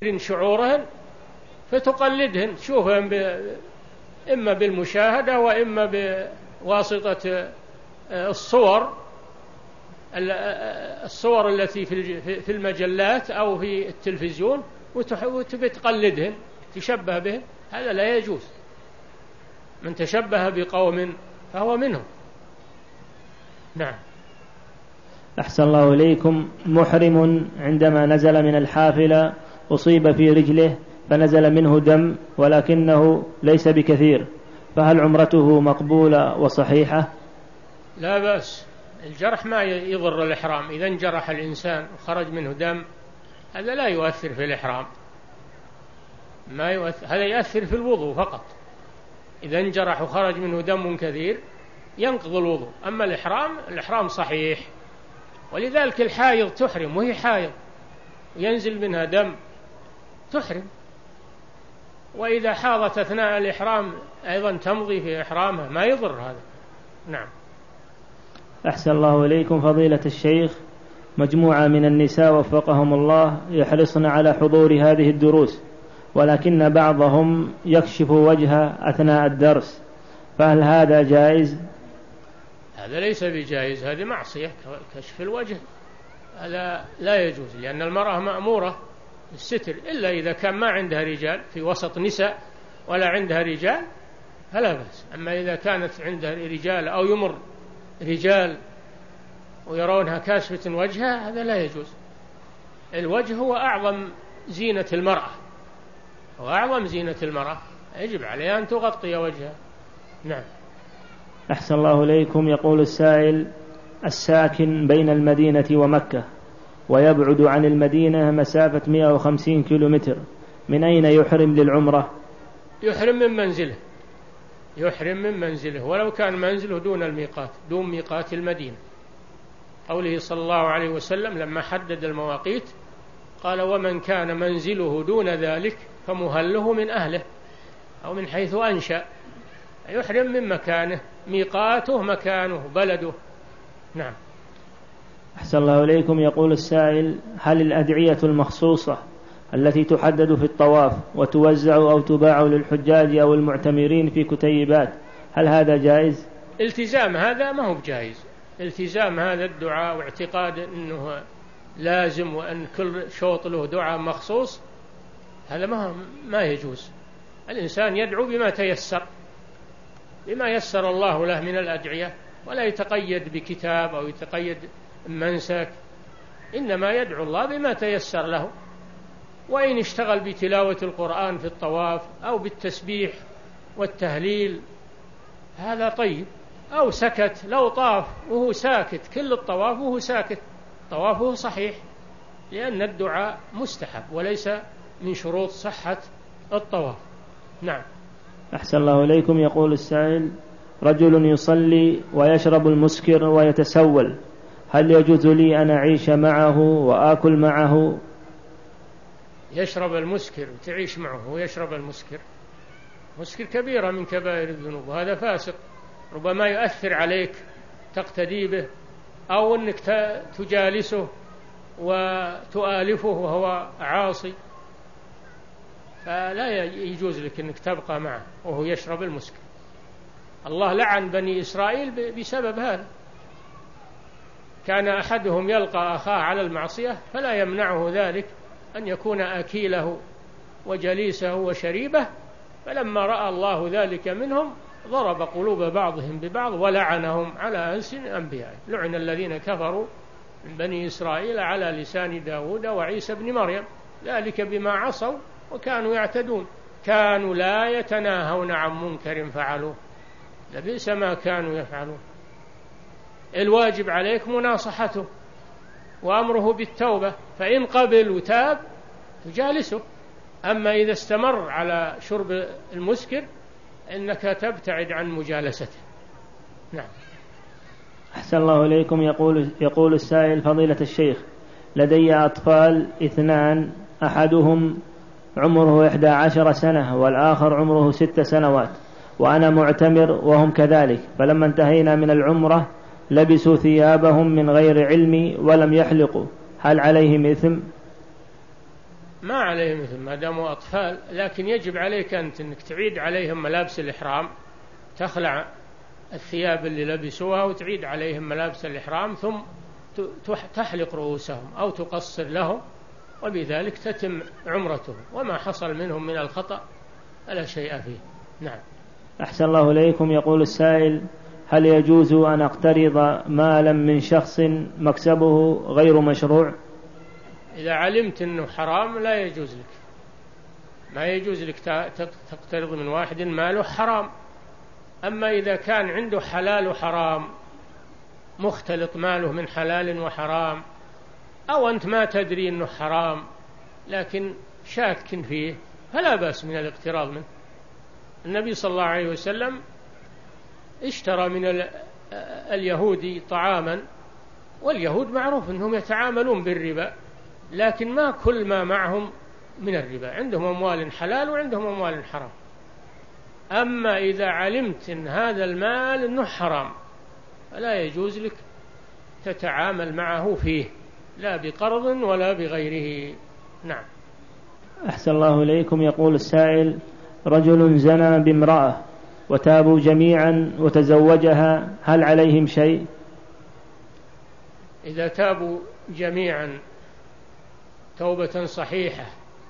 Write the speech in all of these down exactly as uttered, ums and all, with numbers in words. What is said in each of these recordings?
شعورهن فتقلدهن، تشوفهن ب... إما بالمشاهدة وإما بواسطة الصور الصور التي في المجلات أو في التلفزيون، وتقلدهن تشبه بهن. هذا لا يجوز. من تشبه بقوم فهو منهم. نعم. أحسن الله إليكم. محرم عندما نزل من الحافلة أصيب في رجله فنزل منه دم ولكنه ليس بكثير، فهل عمرته مقبولة وصحيحة؟ لا بأس. الجرح ما يضر الإحرام. إذا انجرح الإنسان وخرج منه دم هذا لا يؤثر في الإحرام، ما يؤثر. هذا يؤثر في الوضوء فقط. إذا انجرح وخرج منه دم كثير ينقض الوضوء. أما الإحرام الإحرام صحيح. ولذلك الحائض تحرم وهي حائض وينزل منها دم تحرم، وإذا حاضت أثناء الإحرام أيضا تمضي في إحرامها، ما يضر هذا. نعم. أحسن الله إليكم فضيلة الشيخ. مجموعة من النساء وفقهم الله يحرصن على حضور هذه الدروس، ولكن بعضهم يكشف وجهه أثناء الدرس، فهل هذا جائز؟ هذا ليس بجائز، هذه معصية. كشف الوجه هذا لا يجوز، لأن المرأة مأمورة بالستر إلا إذا كان ما عندها رجال، في وسط نساء ولا عندها رجال فلا بأس. أما إذا كانت عندها رجال أو يمر رجال ويرونها كاشفة وجهها هذا لا يجوز. الوجه هو أعظم زينة المرأة، هو أعظم زينة المرأة، يجب عليها أن تغطي وجهها. نعم. أحسن الله إليكم. يقول السائل: الساكن بين المدينة ومكة ويبعد عن المدينة مسافة مئة وخمسين كيلومتر، من أين يحرم للعمرة؟ يحرم من منزله، يحرم من منزله ولو كان منزله دون الميقات، دون ميقات المدينة. قوله صلى الله عليه وسلم لما حدد المواقيت قال: ومن كان منزله دون ذلك فمهله من أهله أو من حيث أنشأ. يحرم من مكانه، ميقاته مكانه بلده. نعم. أحسن الله إليكم. يقول السائل: هل الأدعية المخصوصة التي تحدد في الطواف وتوزع أو تباع للحجاج أو المعتمرين في كتيبات هل هذا جائز؟ التزام هذا ما هو بجائز. التزام هذا الدعاء واعتقاد أنه لازم وأن كل شوط له دعاء مخصوص هذا ما ما يجوز. الإنسان يدعو بما تيسر، بما يسر الله له من الأدعية، ولا يتقيد بكتاب أو يتقيد منسك، إنما يدعو الله بما تيسر له. وإن اشتغل بتلاوة القرآن في الطواف أو بالتسبيح والتهليل هذا طيب، أو سكت، لو طاف وهو ساكت كل الطواف وهو ساكت طوافه صحيح، لأن الدعاء مستحب وليس من شروط صحة الطواف. نعم. أحسن الله إليكم. يقول السائل: رجل يصلي ويشرب المسكر ويتسول، هل يجوز لي أن أعيش معه وآكل معه؟ يشرب المسكر وتعيش معه ويشرب المسكر، مسكر كبيرة من كبائر الذنوب، وهذا فاسق ربما يؤثر عليك تقتدي به، أو أنك تجالسه وتؤالفه وهو عاصي، فلا يجوز لك أنك تبقى معه وهو يشرب المسكر. الله لعن بني إسرائيل بسبب هذا. كان أحدهم يلقى أخاه على المعصية فلا يمنعه ذلك أن يكون أكيله وجليسه وشريبه، فلما رأى الله ذلك منهم ضرب قلوب بعضهم ببعض ولعنهم على ألسن أنبيائه. لعن الذين كفروا من بني إسرائيل على لسان داود وعيسى بن مريم، ذلك بما عصوا وكانوا يعتدون، كانوا لا يتناهون عن منكر فعلوه، لبئس ما كانوا يفعلون. الواجب عليك مناصحته وأمره بالتوبة، فإن قبل وتاب تجالسه. أما إذا استمر على شرب المسكر إنك تبتعد عن مجالسته. نعم. أحسن الله إليكم. يقول, يقول السائل: فضيلة الشيخ، لدي أطفال اثنان، أحدهم عمره إحدى عشر سنة والآخر عمره ست سنوات، وأنا معتمر وهم كذلك، فلما انتهينا من العمرة لبسوا ثيابهم من غير علمي ولم يحلقوا، هل عليهم إثم؟ ما عليهم مثل ما داموا أطفال، لكن يجب عليك أنت أنك تعيد عليهم ملابس الإحرام، تخلع الثياب اللي لبسوها وتعيد عليهم ملابس الإحرام، ثم تحلق رؤوسهم أو تقصر لهم، وبذلك تتم عمرتهم، وما حصل منهم من الخطأ فلا شيء فيه. نعم. أحسن الله إليكم. يقول السائل: هل يجوز أن أقترض مالا من شخص مكسبه غير مشروع؟ إذا علمت أنه حرام لا يجوز لك، ما يجوز لك تقترض من واحد ماله حرام. أما إذا كان عنده حلال وحرام، مختلط ماله من حلال وحرام، أو أنت ما تدري أنه حرام لكن شاك فيه، فلا بأس من الاقتراض منه. النبي صلى الله عليه وسلم اشترى من اليهودي طعاما، واليهود معروف أنهم يتعاملون بالربا، لكن ما كل ما معهم من الربا، عندهم أموال حلال وعندهم أموال حرام. أما إذا علمت أن هذا المال أنه حرام فلا يجوز لك تتعامل معه فيه، لا بقرض ولا بغيره. نعم. أحسن الله إليكم. يقول السائل: رجل زنى بامرأة وتابوا جميعا وتزوجها، هل عليهم شيء؟ إذا تابوا جميعا توبة صحيحة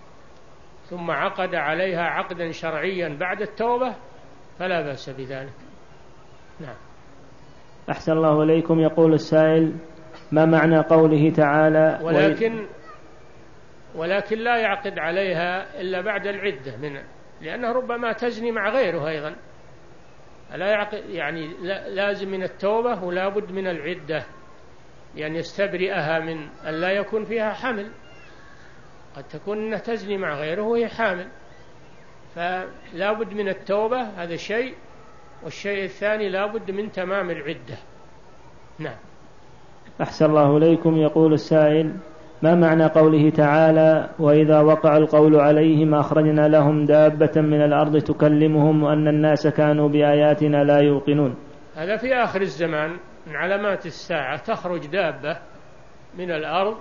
ثم عقد عليها عقدا شرعيا بعد التوبة فلا بأس بذلك. نعم. أحسن الله إليكم. يقول السائل: ما معنى قوله تعالى ولكن ولكن لا يعقد عليها إلا بعد العدة، من لأنه ربما تزني مع غيره أيضا، لا يعقد يعني لازم من التوبة ولا بد من العدة، يعني يستبرئها من أن لا يكون فيها حمل، قد تكون أنها تزني مع غيره وهي حامل، فلا بد من التوبة، هذا شيء. والشيء الثاني لا بد من تمام العدة. نعم. أحسن الله إليكم. يقول السائل: ما معنى قوله تعالى: وإذا وقع القول عليهم أخرجنا لهم دابة من الأرض تكلمهم وأن الناس كانوا بآياتنا لا يوقنون؟ هذا في آخر الزمان من علامات الساعة، تخرج دابة من الأرض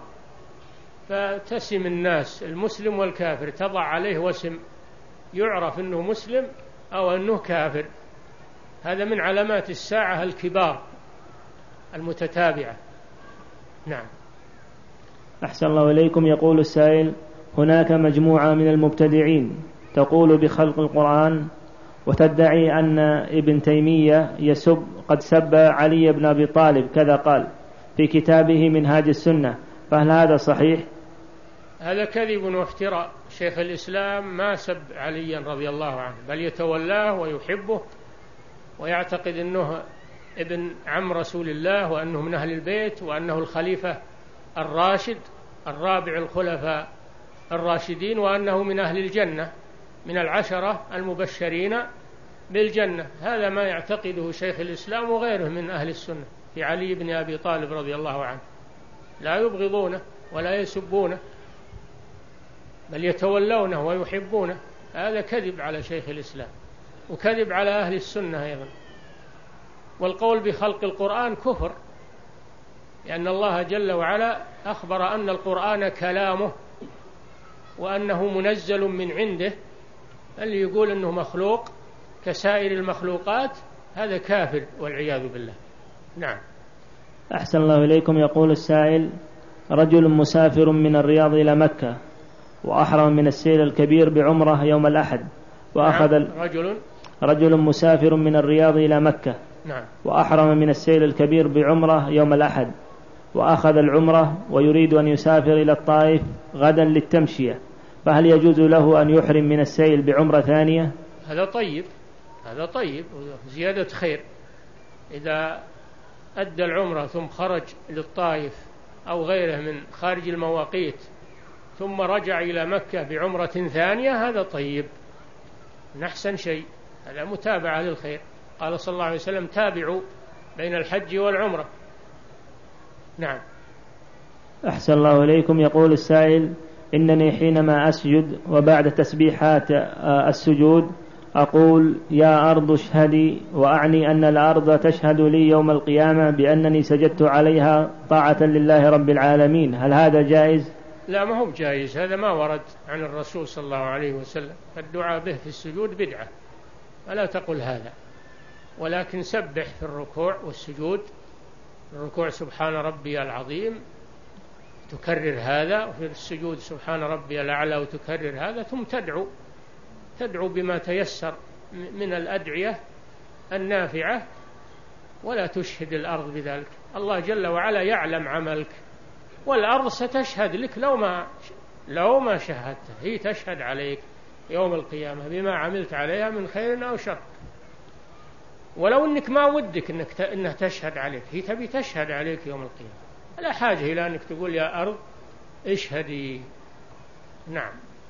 فتسم الناس المسلم والكافر، تضع عليه وسم يعرف أنه مسلم أو أنه كافر. هذا من علامات الساعة الكبار المتتابعة. نعم. أحسن الله إليكم. يقول السائل: هناك مجموعة من المبتدعين تقول بخلق القرآن وتدعي أن ابن تيمية يسب قد سب علي بن أبي طالب كذا قال في كتابه منهاج السنة، فهل هذا صحيح؟ هذا كذب وافتراء. شيخ الإسلام ما سب عليا رضي الله عنه، بل يتولاه ويحبه ويعتقد أنه ابن عم رسول الله وأنه من أهل البيت وأنه الخليفة الراشد الرابع الخلفاء الراشدين وأنه من أهل الجنة من العشرة المبشرين بالجنة. هذا ما يعتقده شيخ الإسلام وغيره من أهل السنة في علي بن أبي طالب رضي الله عنه، لا يبغضونه ولا يسبونه بل يتولونه ويحبونه. هذا كذب على شيخ الإسلام وكذب على أهل السنة أيضا. والقول بخلق القرآن كفر، لأن الله جل وعلا أخبر أن القرآن كلامه وأنه منزل من عنده، اللي يقول أنه مخلوق كسائر المخلوقات هذا كافر والعياذ بالله. نعم. أحسن الله إليكم. يقول السائل: رجل مسافر من الرياض إلى مكة وأحرم من السيل الكبير بعمرة يوم الأحد وأخذ نعم. رجل رجل مسافر من الرياض إلى مكة نعم. وأحرم من السيل الكبير بعمرة يوم الأحد وأخذ العمرة ويريد أن يسافر إلى الطائف غدا للتمشية، فهل يجوز له أن يحرم من السيل بعمرة ثانية؟ هذا طيب، هذا طيب زيادة خير. إذا أدى العمرة ثم خرج للطائف أو غيره من خارج المواقيت ثم رجع إلى مكة بعمرة ثانية هذا طيب، نحسن شيء، هذا متابعة للخير. قال صلى الله عليه وسلم: تابعوا بين الحج والعمرة. نعم. أحسن الله إليكم. يقول السائل: إنني حينما أسجد وبعد تسبيحات السجود أقول يا أرض اشهدي، وأعني أن الأرض تشهد لي يوم القيامة بأنني سجدت عليها طاعة لله رب العالمين، هل هذا جائز؟ لا ما هو جائز، هذا ما ورد عن الرسول صلى الله عليه وسلم. الدعاء به في السجود بدعة، فلا تقل هذا، ولكن سبح في الركوع والسجود. الركوع سبحان ربي العظيم تكرر هذا، وفي السجود سبحان ربي الأعلى وتكرر هذا، ثم تدعو تدعو بما تيسر من الأدعية النافعة، ولا تشهد الأرض بذلك. الله جل وعلا يعلم عملك، والأرض ستشهد لك لو ما لو ما شهدت، هي تشهد عليك يوم القيامة بما عملت عليها من خير أو شر، ولو أنك ما ودك أنك أنها تشهد عليك، هي تبي تشهد عليك يوم القيامة، لا حاجة إلى أنك تقول يا أرض اشهدي. نعم.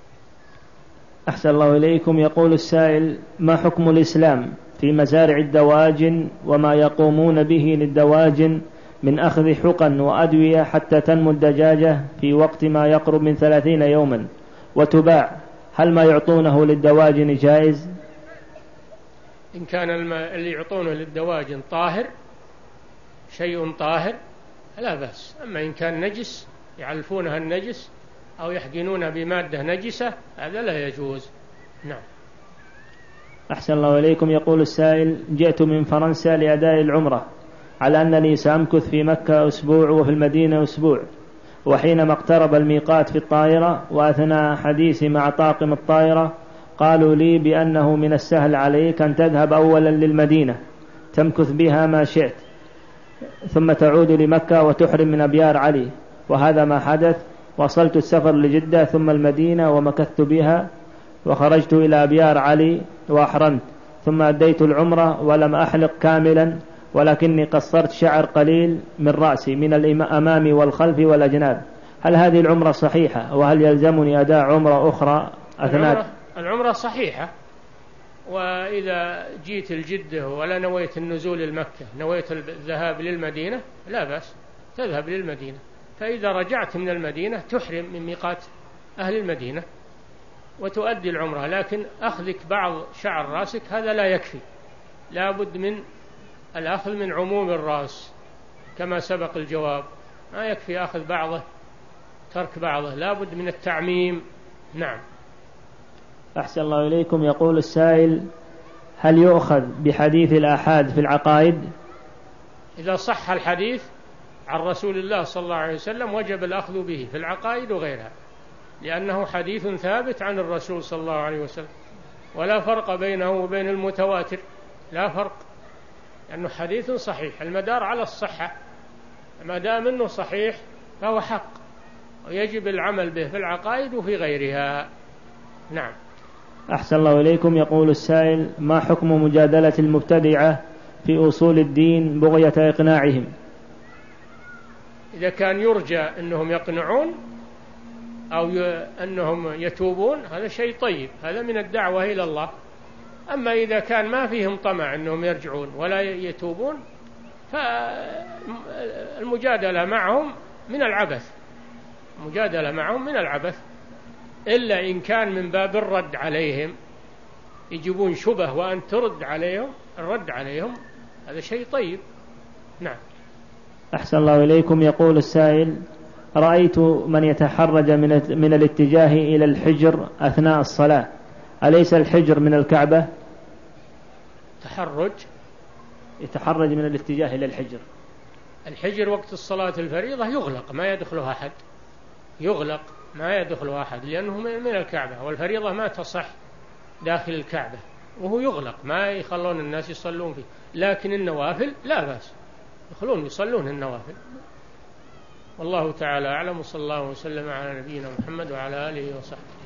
أحسن الله إليكم. يقول السائل: ما حكم الإسلام في مزارع الدواجن وما يقومون به للدواجن من أخذ حقن وأدوية حتى تنمو الدجاجة في وقت ما يقرب من ثلاثين يوما وتباع؟ هل ما يعطونه للدواجن جائز؟ إن كان اللي يعطونه للدواجن طاهر، شيء طاهر، لا بأس. أما إن كان نجس يعلفونها النجس أو يحقنونها بمادة نجسة، هذا لا يجوز. نعم. أحسن الله إليكم. يقول السائل: جئت من فرنسا لأداء العمرة، على أنني سأمكث في مكة أسبوع وفي المدينة أسبوع، وحينما اقترب الميقات في الطائرة وأثناء حديثي مع طاقم الطائرة قالوا لي بأنه من السهل عليك أن تذهب أولا للمدينة تمكث بها ما شئت، ثم تعود لمكة وتحرم من أبيار علي، وهذا ما حدث. وصلت السفر لجدة ثم المدينة ومكثت بها، وخرجت إلى أبيار علي وأحرمت، ثم أديت العمرة ولم أحلق كاملا، ولكني قصرت شعر قليل من رأسي من الأمام والخلف والأجناب. هل هذه العمرة صحيحة؟ وهل يلزمني أداء عمرة أخرى أثناء؟ العمرة, العمرة صحيحة. وإذا جيت الجدة ولا نويت النزول المكة، نويت الذهاب للمدينة، لا بأس، تذهب للمدينة. فإذا رجعت من المدينة تحرم من ميقات أهل المدينة وتؤدي العمرة. لكن أخذك بعض شعر رأسك هذا لا يكفي، لا بد من الأخذ من عموم الرأس كما سبق الجواب، ما يكفي أخذ بعضه ترك بعضه، لا بد من التعميم. نعم. أحسن الله إليكم. يقول السائل: هل يؤخذ بحديث الآحاد في العقائد؟ إذا صح الحديث عن رسول الله صلى الله عليه وسلم وجب الأخذ به في العقائد وغيرها، لأنه حديث ثابت عن الرسول صلى الله عليه وسلم، ولا فرق بينه وبين المتواتر، لا فرق، لأنه حديث صحيح. المدار على الصحة، ما دام أنه صحيح فهو حق، ويجب العمل به في العقائد وفي غيرها. نعم. أحسن الله إليكم. يقول السائل: ما حكم مجادلة المبتدعة في أصول الدين بغية إقناعهم؟ إذا كان يرجى أنهم يقنعون أو أنهم يتوبون هذا شيء طيب، هذا من الدعوة إلى الله. أما إذا كان ما فيهم طمع أنهم يرجعون ولا يتوبون، فالمجادلة معهم من العبث، مجادلة معهم من العبث، إلا إن كان من باب الرد عليهم، يجيبون شبه وأن ترد عليهم، الرد عليهم هذا شيء طيب. نعم. أحسن الله إليكم. يقول السائل: رأيت من يتحرج من من الاتجاه إلى الحجر أثناء الصلاة، أليس الحجر من الكعبة؟ تحرج، يتحرج من الاتجاه إلى الحجر. الحجر وقت الصلاة الفريضة يغلق، ما يدخلها أحد، يغلق ما يدخلها أحد، لأنه من الكعبة، والفريضة ما تصح داخل الكعبة، وهو يغلق ما يخلون الناس يصلون فيه. لكن النوافل لا بأس، يخلون يصلون النوافل. والله تعالى أعلم، وصلى الله وسلم على نبينا محمد وعلى آله وصحبه.